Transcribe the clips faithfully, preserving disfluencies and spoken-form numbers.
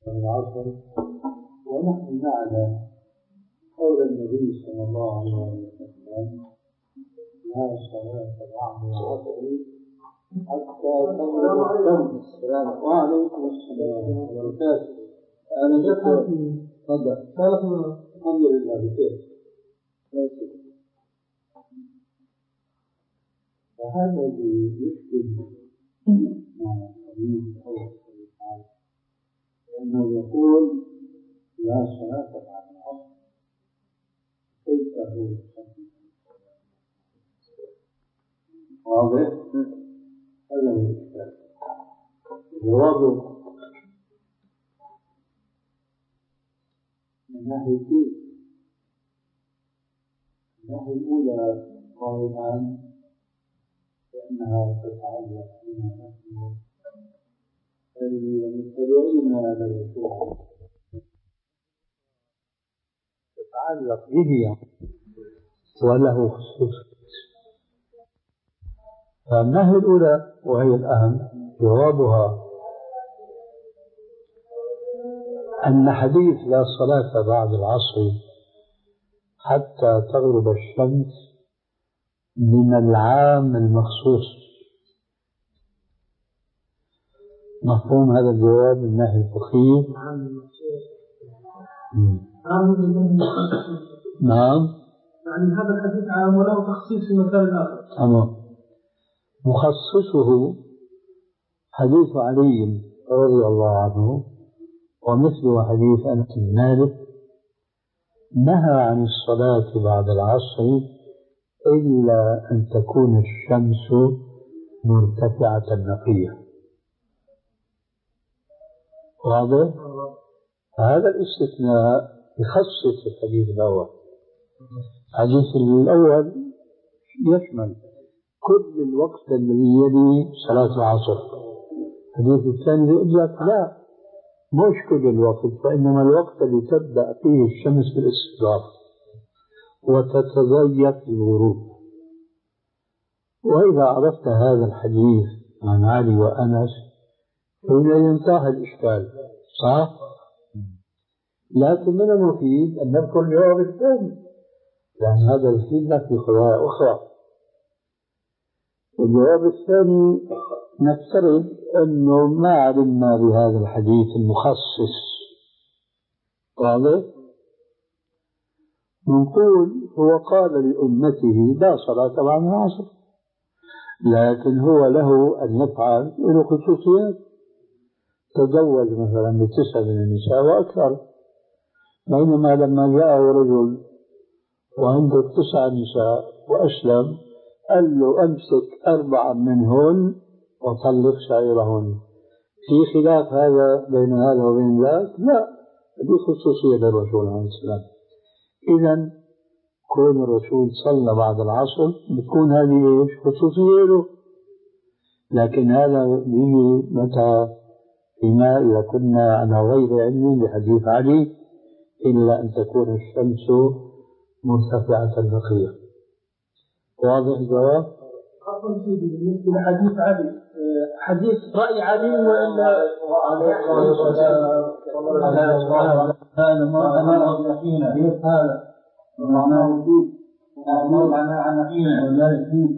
العصر. ونحن نعلم قول النبي صلى الله عليه وسلم: لا صلاة بعد العصر حتى تغرب الشمس. وعليكم السلام وبركاته. أنا جبت تفضل. الحمد لله بخير. فهذا الذي يشكل مع الحديث أو الحديث، لأنه يقول: لا صلاة بعد العصر. كيف هو يصلي؟ واضح؟ هذا هو الإشكال. جوابه من ناحيتين. الناحية الأولى قائما بأنها تتعلق بما نحن المتبعين للرسول، تتعلق به وله خصوص. فالناحية الأولى وهي الأهم جوابها أن حديث لا صلاة بعد العصر حتى تغرب الشمس من العام المخصوص. مفهوم هذا الجواب من الناحية الفقهية؟ نعم. يعني هذا الحديث عام وله تخصيص في مكان آخر. تمام. مخصصه حديث علي رضي الله عنه ومثله حديث أنس بن مالك: نهى عن الصلاة بعد العصر إلا أن تكون الشمس مرتفعة نقية. واضح؟ هذا الاستثناء يخصص الحديث الأول. الحديث الأول يشمل كل الوقت الذي يلي صلاة العصر. الحديث الثاني يقول لك لا، مش كل الوقت، فإنما الوقت اللي تبدأ فيه الشمس بالاستقرار وتتضيق الغروب. وإذا عرفت هذا الحديث عن علي وأنس حين ينتهي الإشكال، صح؟ لكن من المفيد أن نذكر الجواب الثاني، لأن هذا يفيدنا في قضايا أخرى. الجواب الثاني نفترض أنه ما علمنا بهذا الحديث المخصص، واضح؟ نقول هو قال لأمته لا صلاة بعد العصر، لكن هو له أن يفعل له خصوصيات. تزوج مثلا بتسع من النساء وأكثر، بينما لما جاءه رجل وعنده تسع نساء وأسلم قال له أمسك أربعة منهن وطلق سائرهن. في خلاف هذا بين هذا وبين ذاك؟ لا، هذه خصوصية للرسول عليه السلام. إذن كون الرسول صلى بعد العصر بتكون هذه إيش؟ خصوصية له. لكن هذا بيجي متى؟ فيما إذا كنا على غير علم بحديث علي إلا أن تكون الشمس مرتفعة نقية. واضح الجواب؟ أقول سيدي بالنسبة لحديث علي، حديث رأي علي وإلا هذا ما أنا فينا هذا معناه يفيد معناه عن فينا ولا يفيد.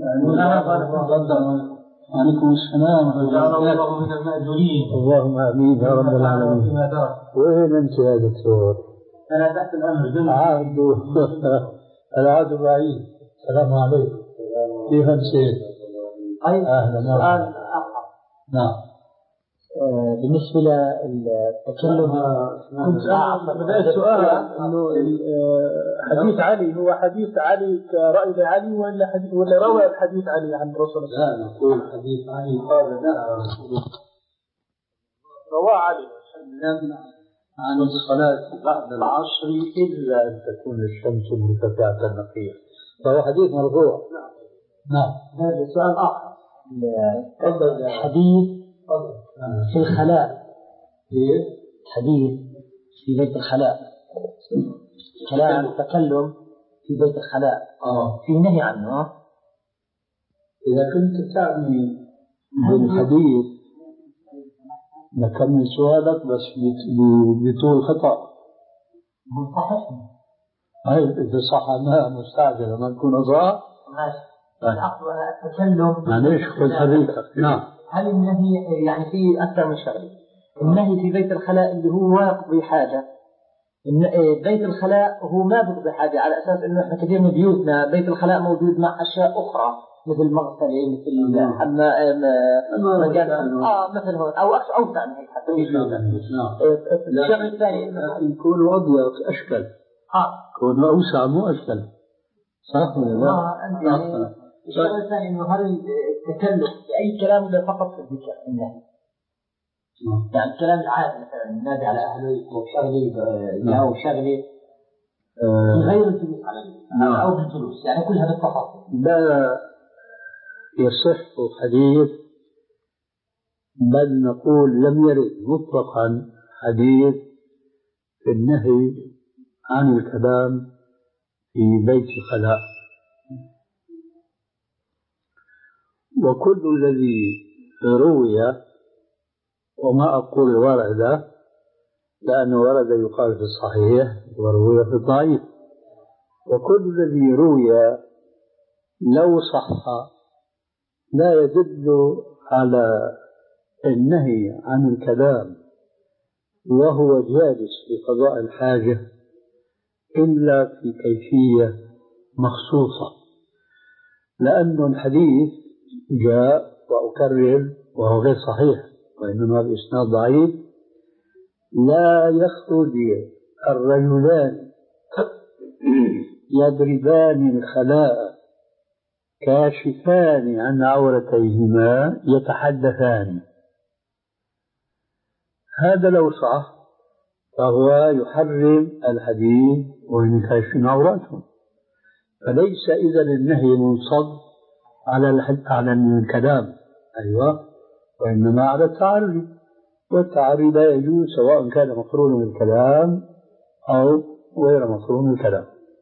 عليكم السلام ورحمة الله من المأجورين. اللهم آمين يا رب العالمين. وين أنت يا دكتور؟ أنا تحت الأمر. عاد العاد بعيد. السلام عليكم. كيف أنت؟ أهلا سؤال آخر. نعم. بالنسبة للتكلم كنت أعرف بدأ السؤال إنه حديث علي هو حديث علي كرأي لعلي ولا حديث ولا روى الحديث علي عن الرسول؟ لا، نقول حديث علي قال لا رسول رواه علي عن الصلاة بعد العصر إلا أن تكون الشمس مرتفعة نقية، فهو حديث مرفوع. نعم. هذا سؤال آخر. حديث في الخلاء، حديث في بيت الخلاء، كلام تكلم في بيت الخلاء آه. في نهي عنه. إذا كنت تعني بالحديث نكمل سؤالك بس بطول خطأ. صحيح. هاي إذا صحناها مستعجلة ما نكون أضاع. ماشي. التكلم. معليش خذ حديثك. نعم. هل النهي يعني في أكثر من شغلة؟ النهي في بيت الخلاء اللي هو يقضي حاجة. بيت الخلاء هو ما بيقضي حاجة، على أساس إنه إحنا كثير من بيوتنا بيت الخلاء موجود مع أشياء أخرى مثل مغسلة مثل حمام مكان آه مثل هون أو أوسع من هيك حتى. الشيء الثاني يكون أضيق أشكل. آه. يكون أوسع مو أشكل. صح ولا لا؟ آه يعني الشيء الثاني إنه هل التكلم بأي كلام ولا فقط في الذكر النهي؟ يعني الكلام العادي مثلا النادي على أهله وشغلي له شغلي غير الجلوس عليه أو بالجلوس، يعني كلها بالتفاصيل. لا يصح حديث، بل نقول لم يرد مطلقا حديث في النهي عن الكلام في بيت الخلاء. وكل الذي روي، وما أقول ورد لأنه ورد يقال في الصحيح وروي في الضعيف، وكل الذي روي لو صح لا يدل على النهي عن الكلام وهو جالس لقضاء الحاجة إلا في كيفية مخصوصة، لأن الحديث جاء وأكرر وهو غير صحيح وإنما بإسناد ضعيف: لا يخرج الرجلان يضربان الخلاء كاشفان عن عورتيهما يتحدثان. هذا لو صح فهو يحرم الحديث وإن كاشفين عوراتهم، فليس إذا النهي منصب على على الكلام، أيوة، وإنما على التعري، والتعري لا يجوز سواء كان مقرونا بالكلام أو غير مقرون بالكلام.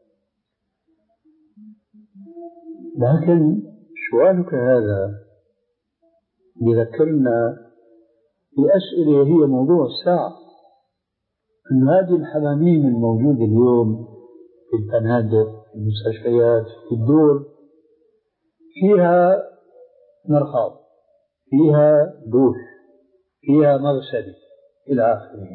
لكن سؤالك هذا يذكرنا بأسئلة هي موضوع الساعة، أن هذه الحمامين الموجودة اليوم في الفنادق في المستشفيات في الدور فيها مرحاض، فيها دوش، فيها مغسلة إلى آخره.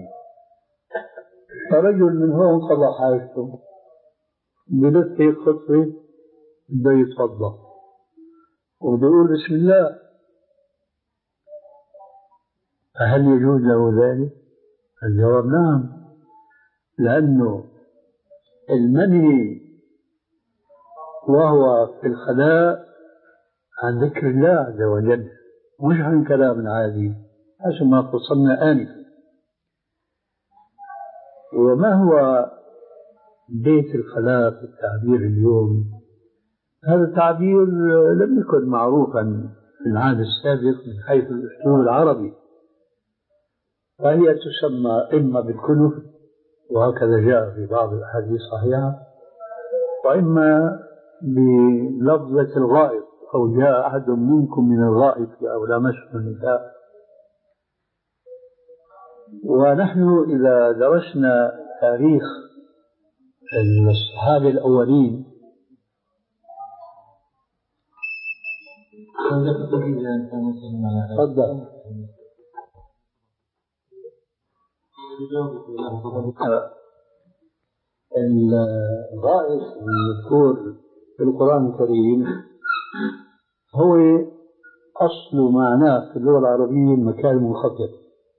فرجل من هون قضى حاجته بلف هيك خطوة بده يتوضا وبده يقول بسم الله، فهل يجوز له ذلك؟ الجواب نعم، لأنه المنهي وهو في الخلاء عن ذكر الله عز وجل مش عن كلام عادي حسب ما فصلنا آنفا. وما هو بيت الخلاء في التعبير اليوم؟ هذا التعبير لم يكن معروفا في العهد السابق من حيث الأسلوب العربي، فهي تسمى إما بالكنف وهكذا جاء في بعض الأحاديث الصحيحة، وإما بلفظة الغائط أو جاء أحد منكم من الغائط أو لامسه النساء. ونحن إذا درسنا تاريخ الصحابة الأولين تفضل. الغائط المذكور في القرآن الكريم هو أصل معناه في اللغة العربية المكان المنخفض،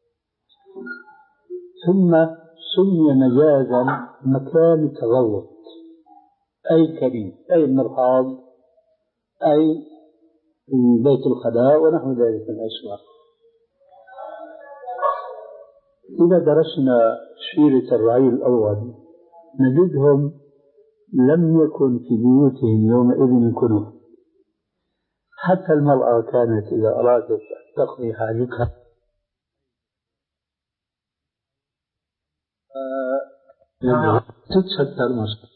ثم سمي مجازا مكان التغوط، أي كريم، أي المرحاض، أي بيت الخلاء ونحو ذلك من الأسماء. إذا درسنا سيرة الرعيل الأول نجدهم لم يكن في بيوتهم يومئذ كنوف، حتى المرأة كانت إذا أرادت أن تقضي حاجتها تتستر مصر.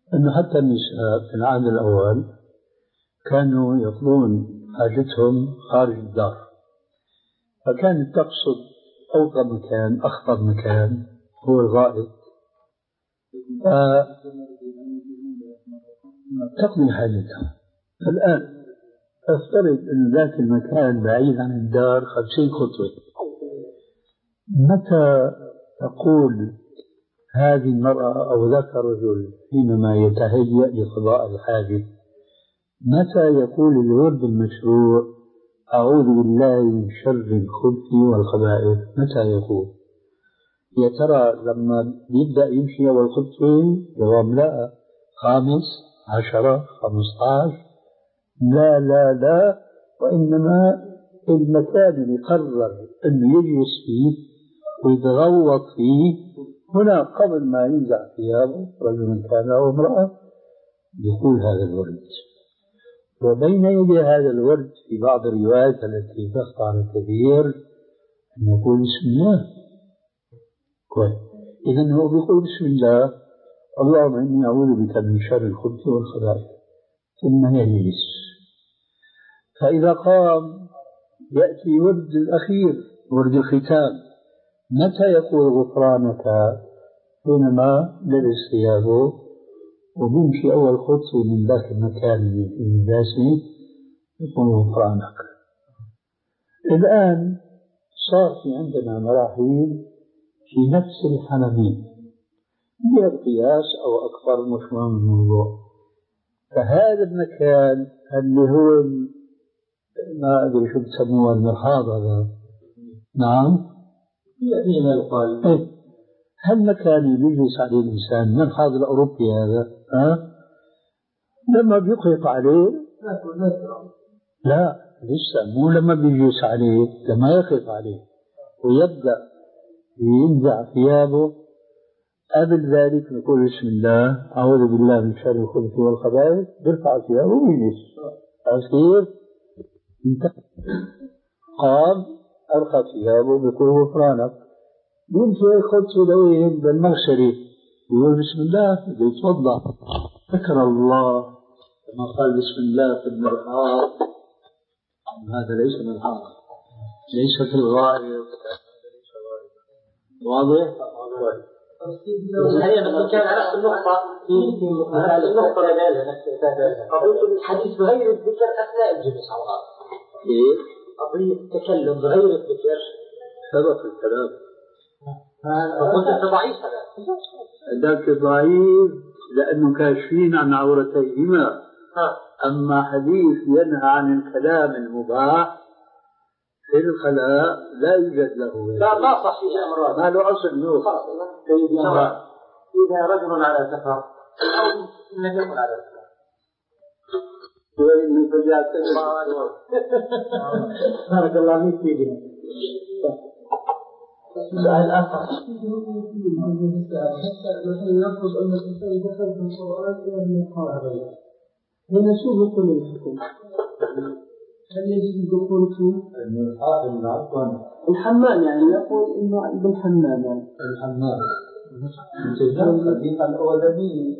أنه حتى النساء في العهد الأول كانوا يقضون حاجتهم خارج الدار، فكانت تقصد أوطى مكان أخطر مكان هو الغائط، تقضي حاجتها. الآن أفترض أن ذاك المكان بعيد عن الدار خمسين خطوة، متى تقول هذه المرأة أو ذاك الرجل حينما يتهيأ لقضاء الحاجة، متى يقول الورد المشروع أعوذ بالله من شر الخبث والخبائث؟ متى يقول؟ يا ترى لما يبدأ يمشي أول خطوة جواب لا، خامس، عشرة، خمسة عشر؟ لا لا لا، وإنما المكان اللي قرر أنه يجلس فيه ويتغوط فيه هنا قبل ما ينزع ثيابه رجل كان أو امرأة يقول هذا الورد. وبين يدي هذا الورد في بعض الروايات التي تخطى على الكثير أن يقول بسم الله. كويس، إذن هو بيقول بسم الله اللهم إني أعوذ بك من شر الخبث والخبائث، ثم يجلس. فإذا قام يأتي ورد الأخير، ورد الختام. متى يقول غفرانك؟ حينما لبس ثيابه وبيمشي أول خطوة من ذاك المكان اللي فيه النجاسة يقول غفرانك. الآن صار في عندنا مراحل في نفس الحنمية هي القياس أو أكثر مش مهم الموضوع. فهذا المكان اللي هو ما أدري شو بسموه المرحاض هذا، نعم فيه ما يقال إيه؟ هل مكان يجلس عليه الإنسان المرحاض الأوروبي هذا؟ ها؟ لما بيقرط عليه لا لسه مو لما بيجلس عليه، لما يقرط عليه ويبدأ ينزع ثيابه قبل ذلك نقول بسم الله أعوذ بالله من شر الخبث والخبائث، بيرفع ثيابه ويجلس. أصير قام أرخى ثيابه بيقول غفرانك، يمشي خطوة لوين بالمغسلة يقول بسم الله يتوضأ ذكر الله كما قال بسم الله في المرحاض. هذا ليس مرحاض، ليس في الغائط، واضح؟ هي بس كان على نفس النقطة في نفس النقطة قضية الحديث بغير الذكر أثناء الجلوس على الغائط. إيه؟ قضية التكلم بغير الذكر سبق الكلام. فقلت ضعيف هذا. ذاك ضعيف لأنه كاشفين عن عورتيهما. أما حديث ينهى عن الكلام المباح في الخلاء لا يوجد له. لا ما صح شيء مرات. ما له أصل نور. إذا رجل على سفر أو لم يكن على سفر. وين من فجأة بارك الله فيك فيك. سؤال آخر. نفرض أن الإنسان دخل في القرآن إلى المقام. هنا شو بيكون الحكم؟ هل يجب الدخول فيه؟ الحمام يعني نقول إنه بالحمام يعني. الحمام. الحديث الأولاني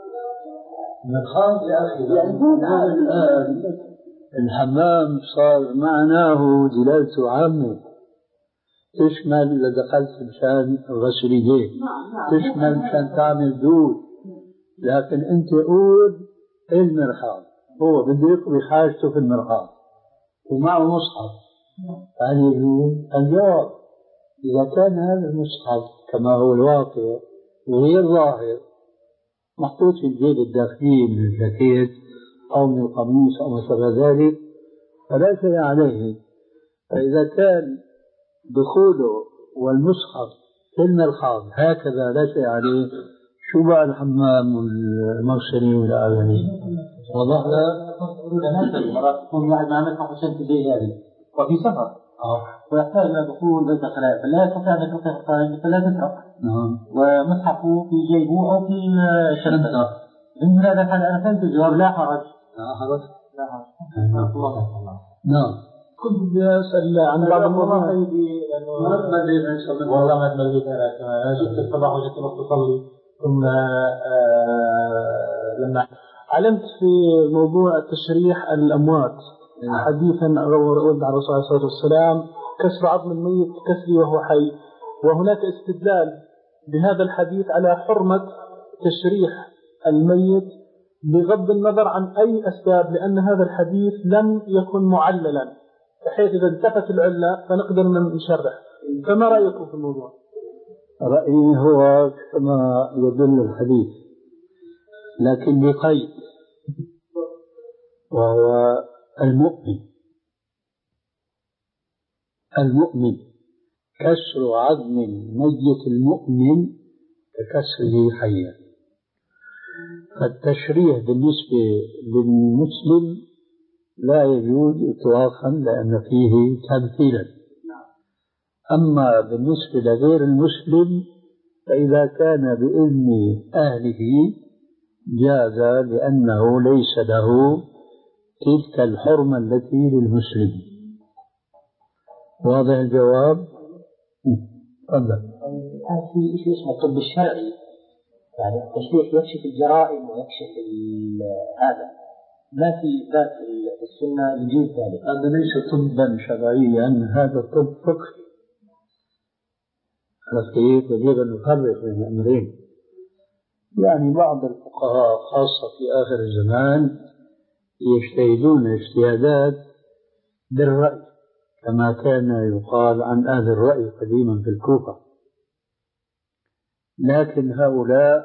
مرحاض يا أخي. يعني الآن الحمام صار معناه دلالته عامة، تشمل إذا دخلت مشان غسل يديك، تشمل مشان تعمل دود، لكن أنت قول المرحاض هو بده يقضي حاجته في المرحاض ومعه مصحف، هل يجوز؟ الجواب إذا كان هذا المصحف كما هو الواقع غير ظاهر محطوط في الجيب الداخلي من الجاكيت أو من القميص أو ما شابه ذلك فلا شيء عليه. فإذا كان دخوله والمصحف في المرحاض هكذا لا شيء عليه، شو بقى الحمام والمغسلة والآذاني؟ وضح لا مرات يكون واحد ما مصحف عشان تجي هذه وفي سفر ويحتاج إلى دخول بيت الخلاء فلا يستطيع أن يترك الخارج فلا تترك ومصحفه في جيبه أو في شنطته. من هذا الحال أنا فهمت الجواب لا حرج. لا حرج. لا حرج. نعم. كنت أسأل عن بعض المرات ما أدري إن شاء الله والله ما تمليت أنا شفت الصباح وجدت وقت تصلي ثم لما علمت في موضوع تشريح الأموات حديثا ورد على الرسول صلى الله عليه وسلم كسر عظم الميت كسري وهو حي، وهناك استدلال بهذا الحديث على حرمة تشريح الميت بغض النظر عن أي أسباب، لأن هذا الحديث لم يكن معللا بحيث إذا انتفت العلة فنقدر نشرح. فما رأيكم في الموضوع؟ رأيي هو كما يدل الحديث لكن بقيد، وهو المؤمن المؤمن كسر عظم الميت المؤمن ككسره حيا. فالتشريح بالنسبة للمسلم لا يجوز إطلاقا لأن فيه تمثيلا، أما بالنسبة لغير المسلم فإذا كان بإذن أهله جاز لأنه ليس له تلك الحرمة التي للمسلم. واضح الجواب؟ تفضل. الآن في شيء اسمه الطب الشرعي، يعني التشريح يكشف الجرائم ويكشف هذا، ما في ذات السنة يجوز ذلك. هذا ليس طبا شرعيا، هذا طب فقهي. على كيف يجب أن نفرق بين الأمرين. يعني بعض الفقهاء خاصة في آخر الزمان يجتهدون اجتهادات بالرأي كما كان يقال عن أهل الرأي قديما في الكوفة، لكن هؤلاء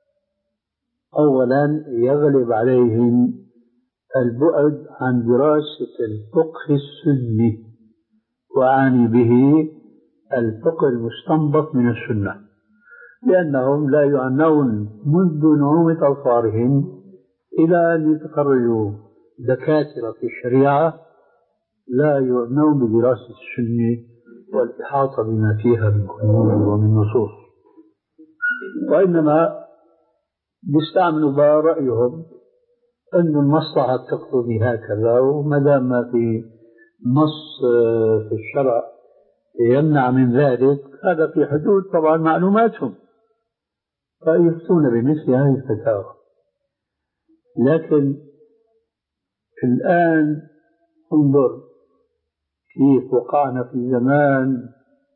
أولا يغلب عليهم البعد عن دراسة الفقه السني، وأعني به الفقه المستنبط من السنة، لأنهم لا يعنون منذ نعومة أظفارهم إلى أن يتخرجوا دكاترة في الشريعة لا يعنون بدراسة السنة والإحاطة بما فيها من قانون ومن نصوص، وإنما يستعملوا بقى رأيهم أن المصلحة تقتضي هكذا، وما دام ما في نص في الشرع يمنع من ذلك هذا في حدود طبعا معلوماتهم، فيفتون بمثل هذه الفتاوى. لكن الآن انظر كيف وقعنا في زمان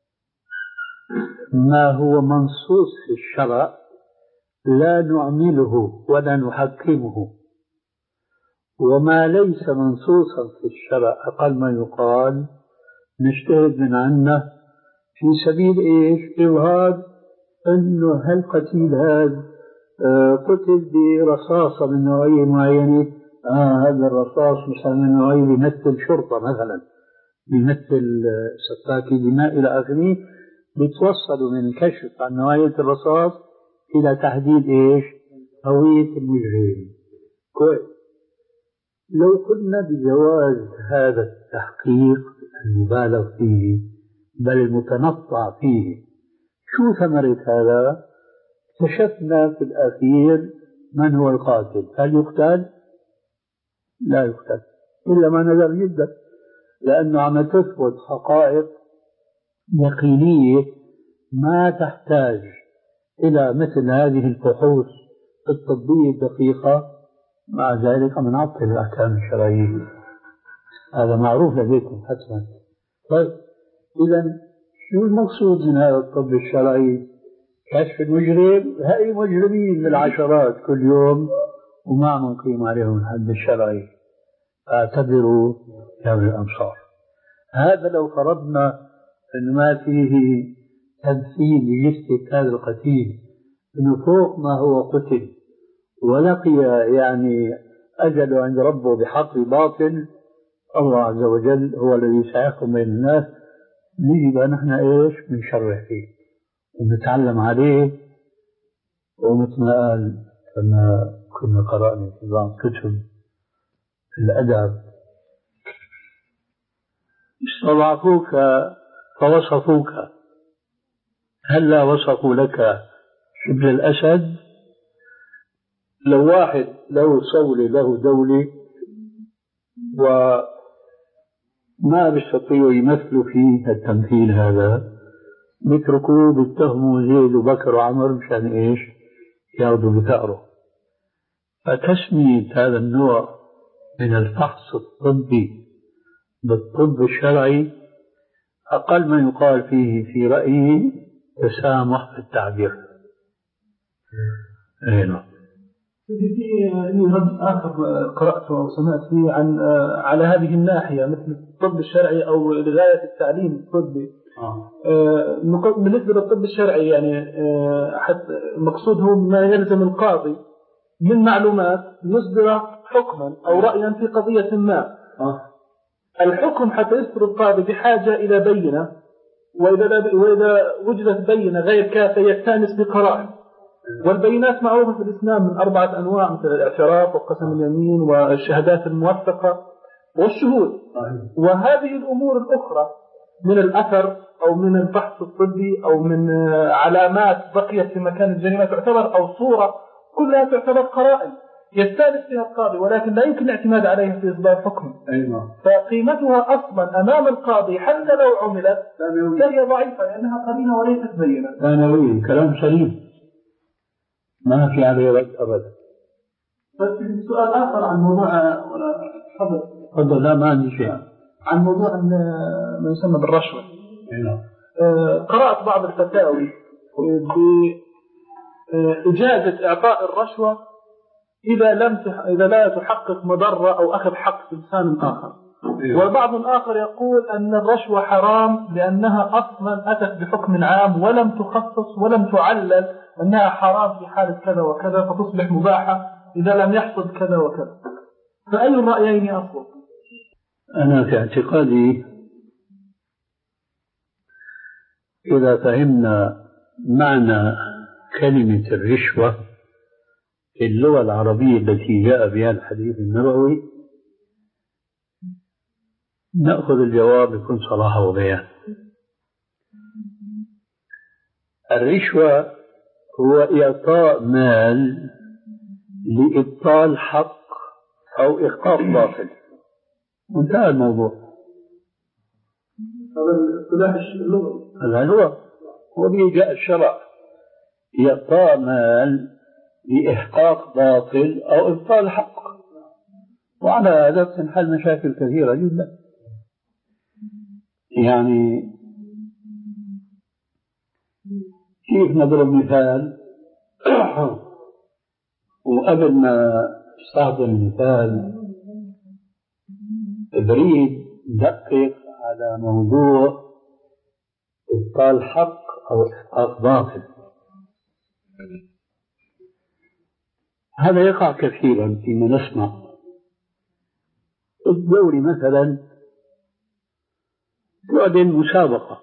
ما هو منصوص في الشرع لا نعمله ولا نحكمه، وما ليس منصوصا في الشرع أقل ما يقال نجتهد من عنه في سبيل إيش؟ إظهار أنه هالقتيل هذا آه قتل برصاصة من نوعية معينة، آه هذا الرصاص مثلا من نوعية بيمثل شرطة مثلا، بيمثل سفاكي دماء إلى آخره، بيتوصلوا من الكشف عن نوعية الرصاص إلى تحديد إيش؟ هوية المجرم. كويس. لو قلنا بجواز هذا التحقيق المبالغ فيه بل المتنطع فيه، شو ثمرة هذا؟ اكتشفنا في الأخير من هو القاتل. هل يقتل؟ لا يقتل إلا ما نذر جدا، لأنه عم تثبت حقائق يقينية ما تحتاج إلى مثل هذه الفحوص الطبية الدقيقة. مع ذلك من عطل الأحكام الشرعية، هذا معروف لديكم حتما. طيب إذن شو المقصود من هذا الطب الشرعي؟ كشف المجرم. هاي مجرمين بالعشرات كل يوم وما عم نقيم عليهم الحد الشرعي، فاعتبروا يا أولي الأبصار. هذا لو فرضنا أن ما فيه تمثيل لجثة هذا القتيل أنه فوق ما هو قتل ولقي يعني أجل عند ربه بحق باطل، الله عز وجل هو الذي سيحكم بين الناس، نجد نحن إيش بنشرح فيه ونتعلم عليه. ومثل ما قال كما كنا قرأنا في بعض كتب الأدب، استضعفوك فوصفوك، هلا وصفوا لك شبل الأسد. لو واحد له صولة له دولة وما بيستطيعوا يمثلوا فيه التمثيل هذا، بيتركوه بيتهموا زيد وبكر وعمر مشان ايش؟ ياخذوا بثأره. فتسمية هذا النوع من الفحص الطبي بالطب الشرعي أقل ما يقال فيه في رأيي تسامح في التعبير. أيوه. في رد آخر قرأته أو سمعت فيه عن على هذه الناحية مثل الطب الشرعي أو لغاية التعليم الطبي. آه. بالنسبة للطب الشرعي يعني آه حتى المقصود هو ما يلزم القاضي من معلومات يصدر حكما أو رأيا في قضية ما. آه. الحكم حتى يصدر القاضي بحاجة إلى بينة، وإذا, وإذا وجدت بينة غير كافية يستأنس بقرائن. والبينات معروفة في الإسلام من أربعة أنواع مثل الاعتراف وقسم اليمين والشهادات الموثقة والشهود. وهذه الأمور الأخرى من الأثر أو من البحث الطبي أو من علامات بقيت في مكان الجريمة تعتبر أو صورة، كلها تعتبر قرائن يستأنس بها القاضي، ولكن لا يمكن الاعتماد عليها في إصدار حكم. أيوة. فقيمتها أصلا أمام القاضي حتى لو عملت فهي ضعيفة لأنها قرينة وليست بينة. ثانوي كلام سليم ما في عليه رد أبدا. بس سؤال آخر عن موضوع حضر حضر لا ما عندي شيء عن موضوع ما يسمى بالرشوة. أيوة. آه قرأت بعض الفتاوي بإجازة إعطاء الرشوة إذا لم إذا لا تحقق مضرة أو أخذ حق إنسان آخر. أيوة. والبعض آخر يقول أن الرشوة حرام لأنها أصلا أتت بحكم عام ولم تخصص ولم تعلل أنها حرام في حالة كذا وكذا فتصبح مباحة إذا لم يحصل كذا وكذا. فأي الرأيين أصل؟ أنا في اعتقادي إذا فهمنا معنى كلمة الرشوة في اللغة العربية التي جاء بها الحديث النبوي نأخذ الجواب بكل صراحة وبيان. الرشوة هو إعطاء مال لإبطال حق أو إحقاق باطل، انتهى الموضوع. هذا الاصطلاح اللغوي. هذا هو وبه جاء الشرع، إعطاء مال لإحقاق باطل أو إبطال حق، وعلى هذا تنحل مشاكل كثيرة جدا. يعني كيف نضرب مثال وقبل ما استخدم المثال بريد دقق على موضوع إبطال حق أو إحقاق باطل. هذا يقع كثيرا فيما نسمع. الدوري مثلا يعلن مسابقة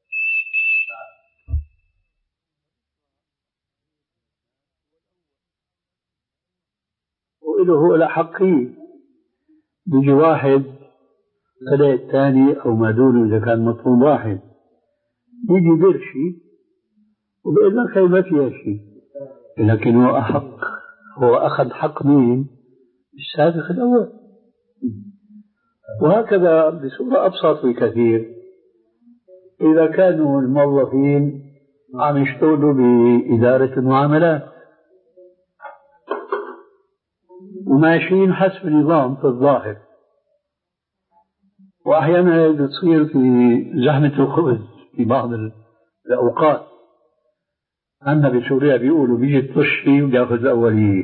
وإله هو الأحقية، بيجي واحد طلع الثاني أو ما دونه إذا كان مطلوب واحد بيجي يدير شيء وبيقول لك هي ما فيها شيء، لكن هو أحق، هو أخذ حق مين؟ السابق الأول. وهكذا بصورة أبسط بكثير إذا كانوا الموظفين عم يشتغلوا بإدارة المعاملات وماشيين حسب النظام في الظاهر، وأحيانا بتصير في زحمة الخبز في بعض الأوقات. عندنا بسوريا بيقولوا بيجي الطشي وبياخذ الأولية.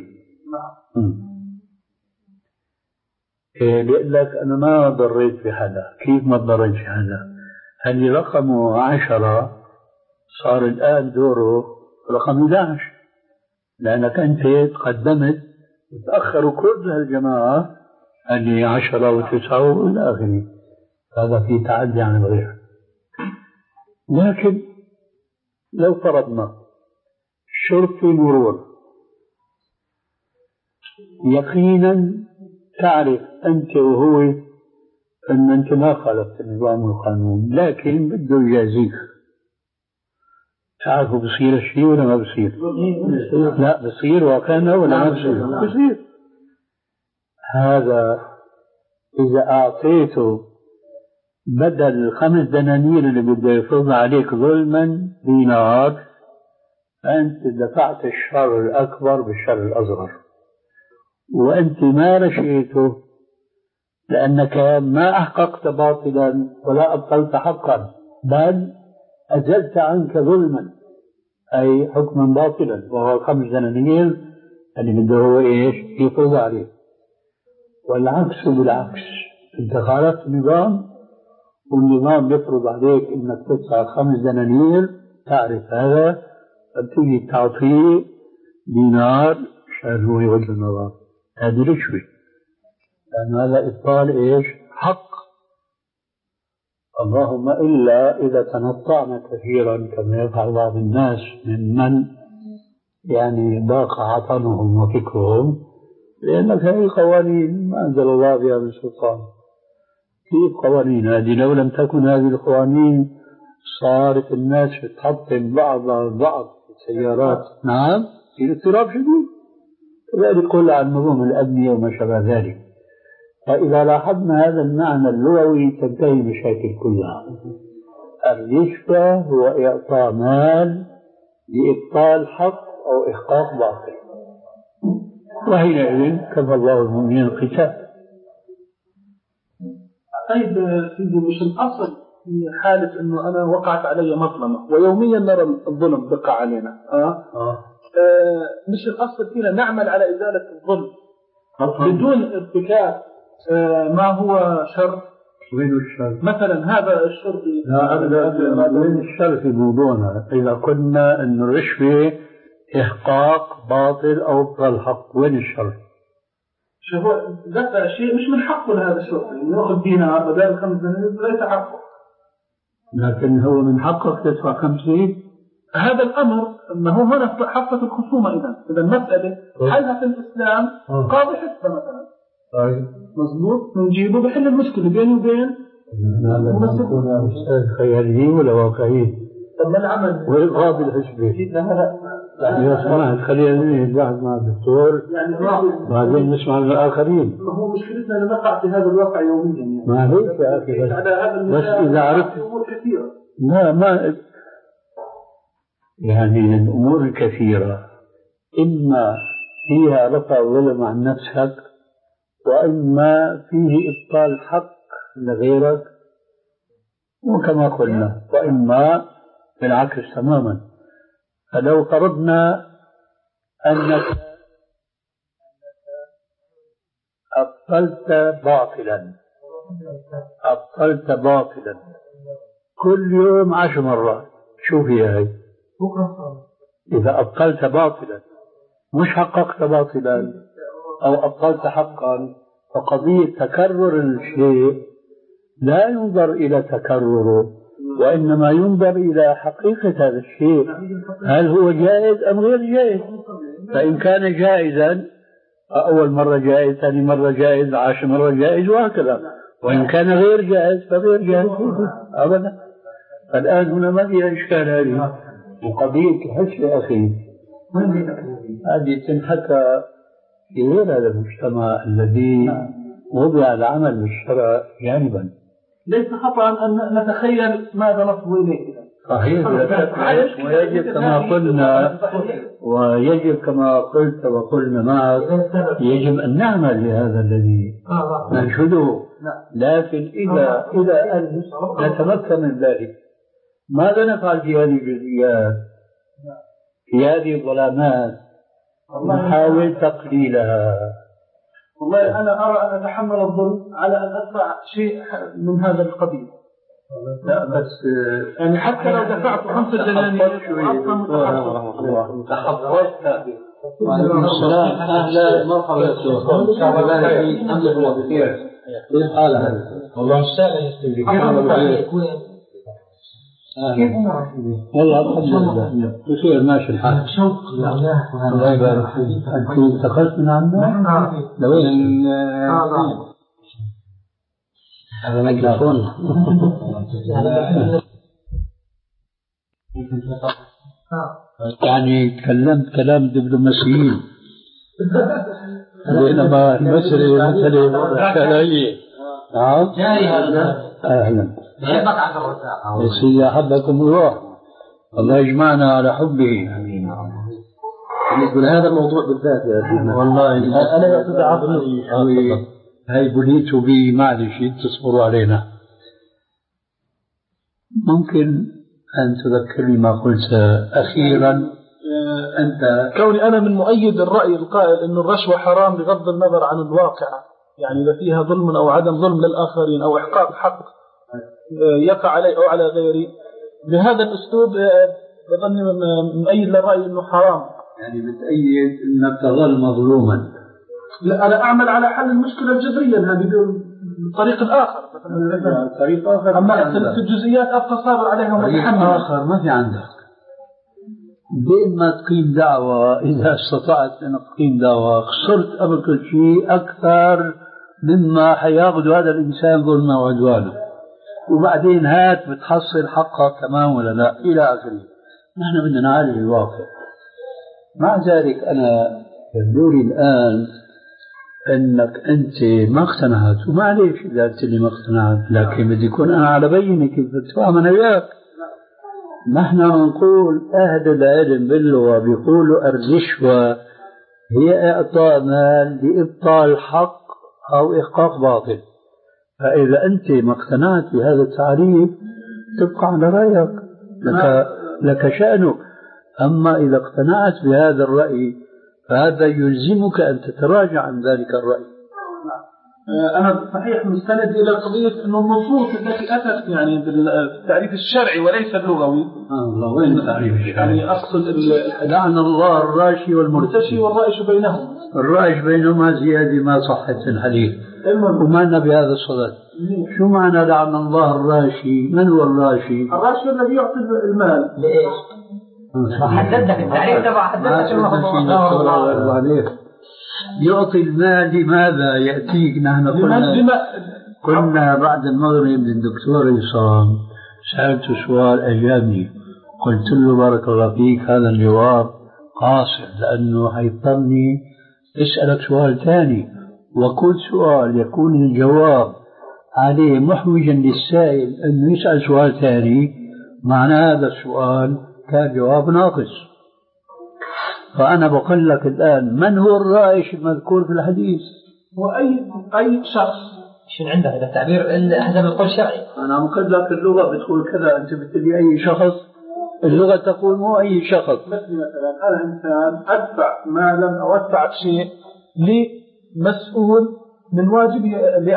إيه بيقول لك أنا ما ضريت في حدا. كيف ما ضريت في حدا؟ اللي رقمه عشرة صار الآن دوره رقم أحد عشر، لأنك أنت تقدمت وتأخروا كل هالجماعة اللي عشرة وتسعة وإلى آخره. هذا في تعدي عن الغير. لكن لو فرضنا شرطي مرور يقينا تعرف أنت وهو أن أنت ما خالفت النظام والقانون، لكن بده يجازيك. تعرفوا بصير الشيء ولا ما بصير؟ لا بصير وكان ولا ما بصير؟ بصير. هذا إذا أعطيته بدل الخمس دنانير اللي بده يفرضها عليك ظلما دينار، فأنت دفعت الشر الأكبر بالشر الأصغر. وأنت ما رشيته لأنك ما أحققت باطلا ولا أبطلت حقا، بل أزلت عنك ظلما أي حكما باطلا وهو خمس دنانير اللي بده هو إيش يفرض عليه. والعكس بالعكس، أنت خالفت نظام والنظام يفرض عليك أنك تدفع خمس دنانير، تعرف هذا فتيجي تعطيه دينار عشان هو يود النظام، هذه رشوة، لأن هذا إبطال إيش حق. اللهم إلا إذا تنطعنا كثيرا كما يفعل بعض الناس ممن يعني ضاق عطنهم وفكرهم، لأن هذه قوانين ما أنزل الله بها من سلطان. كيف قوانين هذه؟ لو لم تكن هذه القوانين صارت الناس تحطم بعضها البعض في السيارات، نعم في اضطراب شديد. كذلك قل عن نظم الأبنية وما شابه ذلك. فإذا لاحظنا هذا المعنى اللغوي تنتهي المشاكل كلها. الرشوة هو إعطاء مال لإبطال حق أو إحقاق باطل، وحينئذ كفى الله المؤمنين القتال. طيب سيدي، مش الأصل في حالة إنه أنا وقعت علي مظلمة ويوميا نرى الظلم بقى علينا أه؟ أه. آه مش الأصل فينا نعمل على إزالة الظلم بدون ارتكاب آه ما هو شر؟ وين الشر؟ مثلا هذا الشر لا أبدا، وين الشر في موضوعنا؟ إذا قلنا أن الرشوة إحقاق باطل أو إبطال حق، وين الشر؟ شو هو دفع شيء مش من حقه هذا الشر، إنه يأخذ دينار بدل خمس دنانير ليس حقه، لكن هو من حقك تدفع خمسين. هذا الأمر أنه هنا حقة الخصومة. إذا إذا المسألة حلها في الإسلام قاضي حسبة مثلا، طيب مظبوط، نجيبه بحل المشكلة بيني وبين نكون أستاذ خياليين ولا واقعيين. طب ما العمل والقاضي الحسبة يعني لو سمحت خلينا نبحث مع الدكتور يعني بعدين نسمع من الآخرين. ما هو مشكلتنا أن نقع في هذا الواقع يوميا يعني. ما هيك يا أخي، بس, على هذا بس إذا عرفت أمور كثيرة. لا ما يعني الأمور الكثيرة إما فيها رفع الظلم عن نفسك، وإما فيه إبطال حق لغيرك، وكما قلنا وإما بالعكس تماما. فلو فرضنا أنك أبطلت باطلا أبطلت باطلا كل يوم عشر مرات، شو هي هاي؟ إذا أبطلت باطلا مش حققت باطلا أو أبطلت حقا، فقضية تكرر الشيء لا ينظر إلى تكرره، وإنما ينظر إلى حقيقة هذا الشيء، هل هو جائز أم غير جائز. فإن كان جائزا أول مرة جائز، ثاني مرة جائز، عشر مرة جائز، وهكذا. وإن كان غير جائز فغير جائز أبدا. فالآن هنا ما فيها إشكال هذه وقضية الحس يا أخي، هذه تنحكى في غير هذا المجتمع الذي وضع العمل بالشرع جانبا. ليس خطأ أن نتخيل ماذا نصب إليه. صحيح، ويجب كما قلنا ويجب كما قلت وقلنا معك يجب أن نعمل لهذا الذي ننشده، لكن إذا إذا أن نتمكن من ذلك ماذا نفعل في هذه الجزئيات، في هذه الظلامات؟ نحاول تقليلها. والله أنا أرى أن أتحمل الظلم على أن أدفع شيء من هذا القبيل. لا بس يعني حتى لو دفعت خمسة دنانير تحفظت. وعليكم السلام، أهلا مرحبا يا دكتور. إن شاء الله في أمر الله بخير. كيف حالك؟ والله السائل يستوي. والله الحمد لله بخير ماشي الحال. شوق الله يبارك فيك. أنت انتقلت من عندنا؟ لوين؟ هذا ميكروفون. يعني تكلمت كلام دبلوماسيين بينما المسألة مسألة شرعية. نعم جاي هذا. أهلا. يحبك عشر رسائل. يا سيدي أحبكم الله، الله يجمعنا على حبه. بالنسبة لهذا الموضوع بالذات يا سيدنا والله أنا يعتبر عقلي هاي بليتوا بي معلش تصبروا علينا. ممكن أن تذكرني ما قلت أخيرا؟ أنت كوني أنا من مؤيد الرأي القائل أن الرشوة حرام بغض النظر عن الواقع، يعني إذا فيها ظلم أو عدم ظلم للآخرين أو إحقاق حق يقع علي أو على غيري، بهذا الأسلوب بظني مؤيد للرأي أنه حرام. يعني بتأيد أنك تظل مظلوما. لا، أنا أعمل على حل المشكلة الجذرية هذه بطريق آخر. طريق آخر. أما في الجزئيات أبقى صابر عليها ومتحمل. آخر ما في عندك. بين ما تقيم دعوة، إذا استطعت أن تقيم دعوة خسرت قبل كل شيء أكثر مما حياخذ هذا الإنسان ظلما وعدوانا، وبعدين هات بتحصل حقك كمان ولا لا إلى آخره. نحن بدنا نعالج الواقع. مع ذلك أنا يبدو لي الآن أنك أنت ما اقتنعت، ومعليش إذا قلت لي ما اقتنعت، لكن بدي أكون أنا على بينة كيف بتفهم أنا وياك. نحن نقول أهل العلم باللغة بيقولوا الرشوة هي إعطاء مال لإبطال حق أو إحقاق باطل. فإذا أنت ما اقتنعت بهذا التعريف تبقى على رأيك، لك, لك شأنك. أما إذا اقتنعت بهذا الرأي فهذا يلزمك أن تتراجع عن ذلك الرأي. أنا صحيح مستند إلى قضية أن النصوص التي أتت يعني بالتعريف الشرعي وليس اللغوي. آه الله، وين التعريف الشرعي؟ يعني أصل لعن الله الراشي والمرتشي والرائش بينهم. الرائش بينهما زيادة ما صحت الحديث وما لنا بهذا الصدد. شو معنى لعن الله الراشي؟ من هو الراشي؟ الراشي الذي يعطي المال. لإيش؟ حددك التعريف تبع حددك الموضوع. يعطي المال لماذا يأتيك؟ نحن قلنا قلنا بعد المغرب للدكتور عصام سألته سؤال أجابني، قلت له بارك الله فيك هذا الجواب قاصر لأنه حيضطرني أسألك سؤال ثاني، وكل سؤال يكون الجواب عليه محوجا للسائل أنه يسأل سؤال ثاني معنى هذا السؤال كان جواب ناقص. فأنا بقول لك الآن من هو الرائش المذكور في الحديث؟ وأي أي شخص. شو عندك هذا التعبير حسب القول الشرعي؟ أنا مقول لك اللغة بتقول كذا، أنت بتقول أي شخص. اللغة تقول مو أي شخص. مثلا أنا إنسان أدفع مالا أو أدفع شيء لمسؤول من واجبه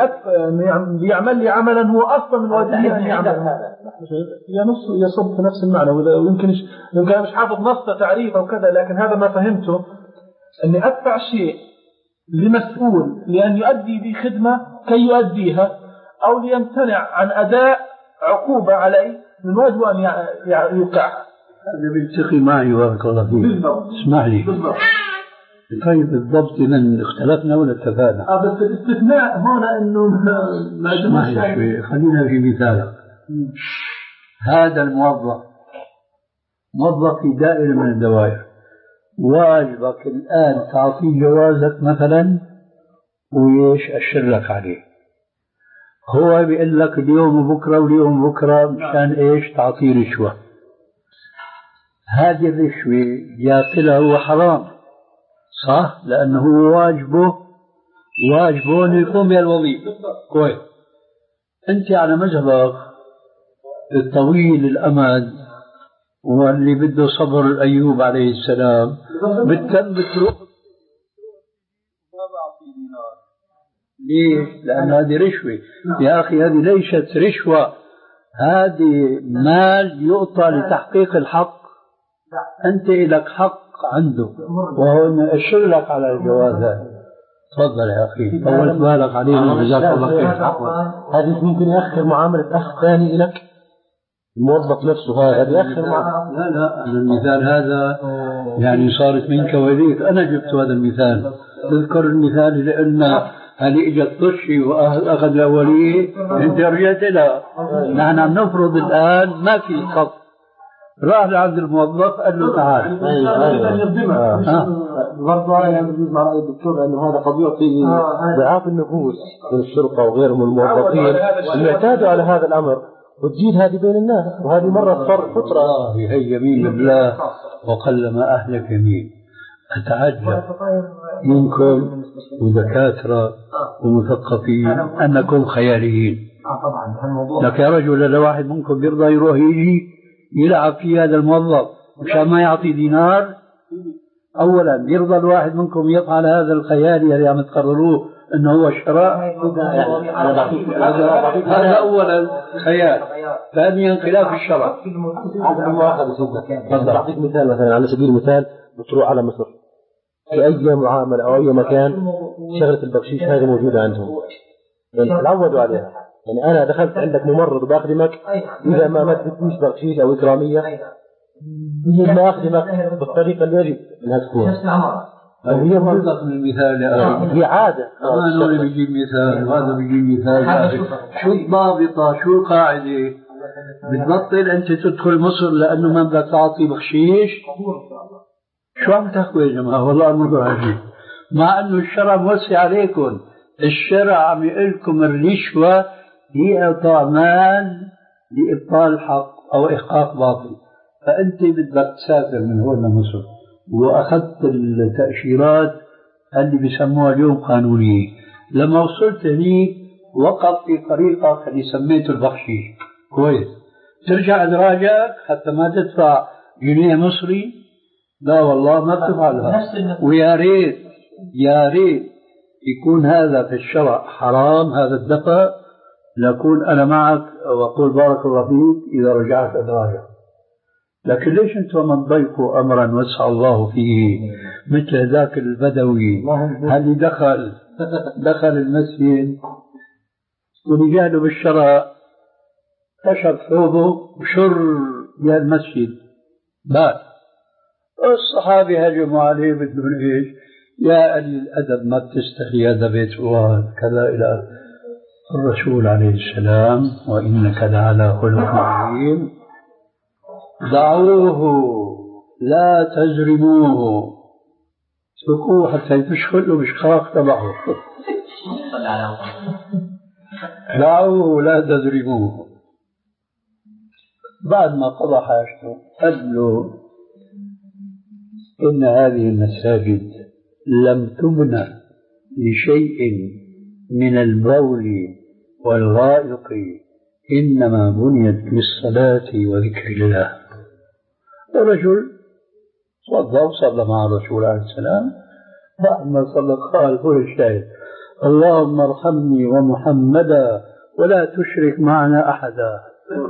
ليعمل لي عملا هو أصلا من واجبه أن يعمل هذا. ينص يصب في نفس المعنى، ويمكن يمكن مش حافظ نص تعريف أو كذا، لكن هذا ما فهمته أني أدفع شيء لمسؤول لأن يؤدي لي خدمة كي يؤديها أو ليمتنع عن أداء عقوبة علي من واجب أن يوقعها. هذا بيلتقي معي بارك الله فيك. اسمح لي. بالضبط. طيب بالضبط إذا اختلفنا ولا اتفقنا؟ آه بس الاستثناء هنا إنه ما اسمح لي شوي، خلينا في مثال. هذا الموظف موظف في دائرة من الدوائر، واجبك الآن تعطيه جوازك مثلا ويش أشر لك عليه. هو بيقول لك اليوم وبكرة واليوم وبكرة مشان إيش تعطيه رشوة. هذه الرشوة جاتلها هو حرام صح؟ لأنه واجبه واجبه أن يقوم بهالوظيفة. كويس. أنت على مذهبك الطويل الأمد واللي بده صبر أيوب عليه السلام بتكم بتروح ما بعطي دينار. ليش؟ لأن هذه رشوة. يا أخي هذه ليست رشوة، هذه مال يعطى لتحقيق الحق. أنت لك حق عنده وهو أن أشر لك على الجواز هذا. تفضل يا أخي، طولت بالك علينا جزاك الله خير. هذه ممكن يأخر معاملة أخ ثاني لك الموظف نفسه هذا يأخر معاملة. لا لا أنا المثال هذا يعني صارت منك وإليك، أنا جبت هذا المثال. تذكر المثال لأن هذه إجت طشي وأخذ الأولية أنت رجعت لها. نحن عم نفرض الآن ما في خط. راح لعند الموظف قال له تعال. برضه أنا بجوز مع رأي الدكتور أنه هذا قد يعطي ضعاف النفوس من الشرطة وغيرهم الموظفين اللي اعتادوا على هذا الأمر، وتزيد هذه بين الناس. وهذه مرة صار فترة. هي يمين بالله وقل ما أهلك يمين. أتعجب منكم ودكاترة ومثقفين أنكم خياليين. لك يا رجل لو واحد منكم بيرضى يروح يجي يلعب في هذا الموظف مشان ما يعطي دينار؟ أولا يرضى الواحد منكم يفعل هذا الخيال اللي عم تقرروه أنه هو الشراء؟ هذا أولا خيال، ثانيا خلاف الشرع. أعطيك مثال، مثلا على سبيل المثال بتروح على مصر في أي معاملة أو أي مكان شغلة البخشيش هذه موجودة عندهم، يعني تعودوا عليها. يعني أنا دخلت عندك ممرض وبخدمك، إذا ما مدتنيش بخشيش أو إكرامية ما أخدمك بالطريقة اللي يجب أنها تكون. هي مرضك من المثال يا أخي، هي عادة. أنا هون بيجيب مثال وهذا بيجيب مثال يا أخي. شو الضابطة شو القاعدة؟ بتبطل أنت تدخل مصر لأنه ما بدك تعطي بخشيش؟ شو عم تحكوا يا جماعة؟ والله الموضوع عجيب، مع أنه الشرع موسع عليكم. الشرع عم يقول لكم الرشوة هي إعطاء مال لإبطال حق أو إحقاق باطل. فأنت بدك تسافر من هون لمصر وأخذت التأشيرات اللي بيسموها اليوم قانونية، لما وصلت هنيك وقف في طريقة اللي سميته البخشيش، كويس، ترجع أدراجك حتى ما تدفع جنيه مصري؟ لا والله ما بتفعلها. ويا ريت يا ريت يكون هذا في الشرع حرام، هذا الدفع، لأكون أنا معك وأقول بارك الله فيك إذا رجعت أدراجك. لكن ليش أنتم ما تضيفوا أمرا وسع الله فيه مثل ذاك البدوي اللي دخل دخل المسجد ورجاله بالشرع كشف ثوبه وشر يا المسجد بات. الصحابي هجموا عليه بدون ايش؟ يا قليل الادب ما بتستحي، هذا بيت الله كذا الى الرسول عليه السلام وانك لعلى خلق عظيم. دعوه لا تزرموه، اتركوه حتى يفشخل بشخاخ تبعه. دعوه لا تزرموه. بعد ما قضى حاجته قال له إن هذه المساجد لم تبنى لشيء من البول والغائط، إنما بنيت للصلاة وذكر الله. ورجل صلى وصلى مع الرسول عليه السلام، بعد ما صلى قال هو الشاهد: اللهم ارحمني ومحمدا ولا تشرك معنا أحدا.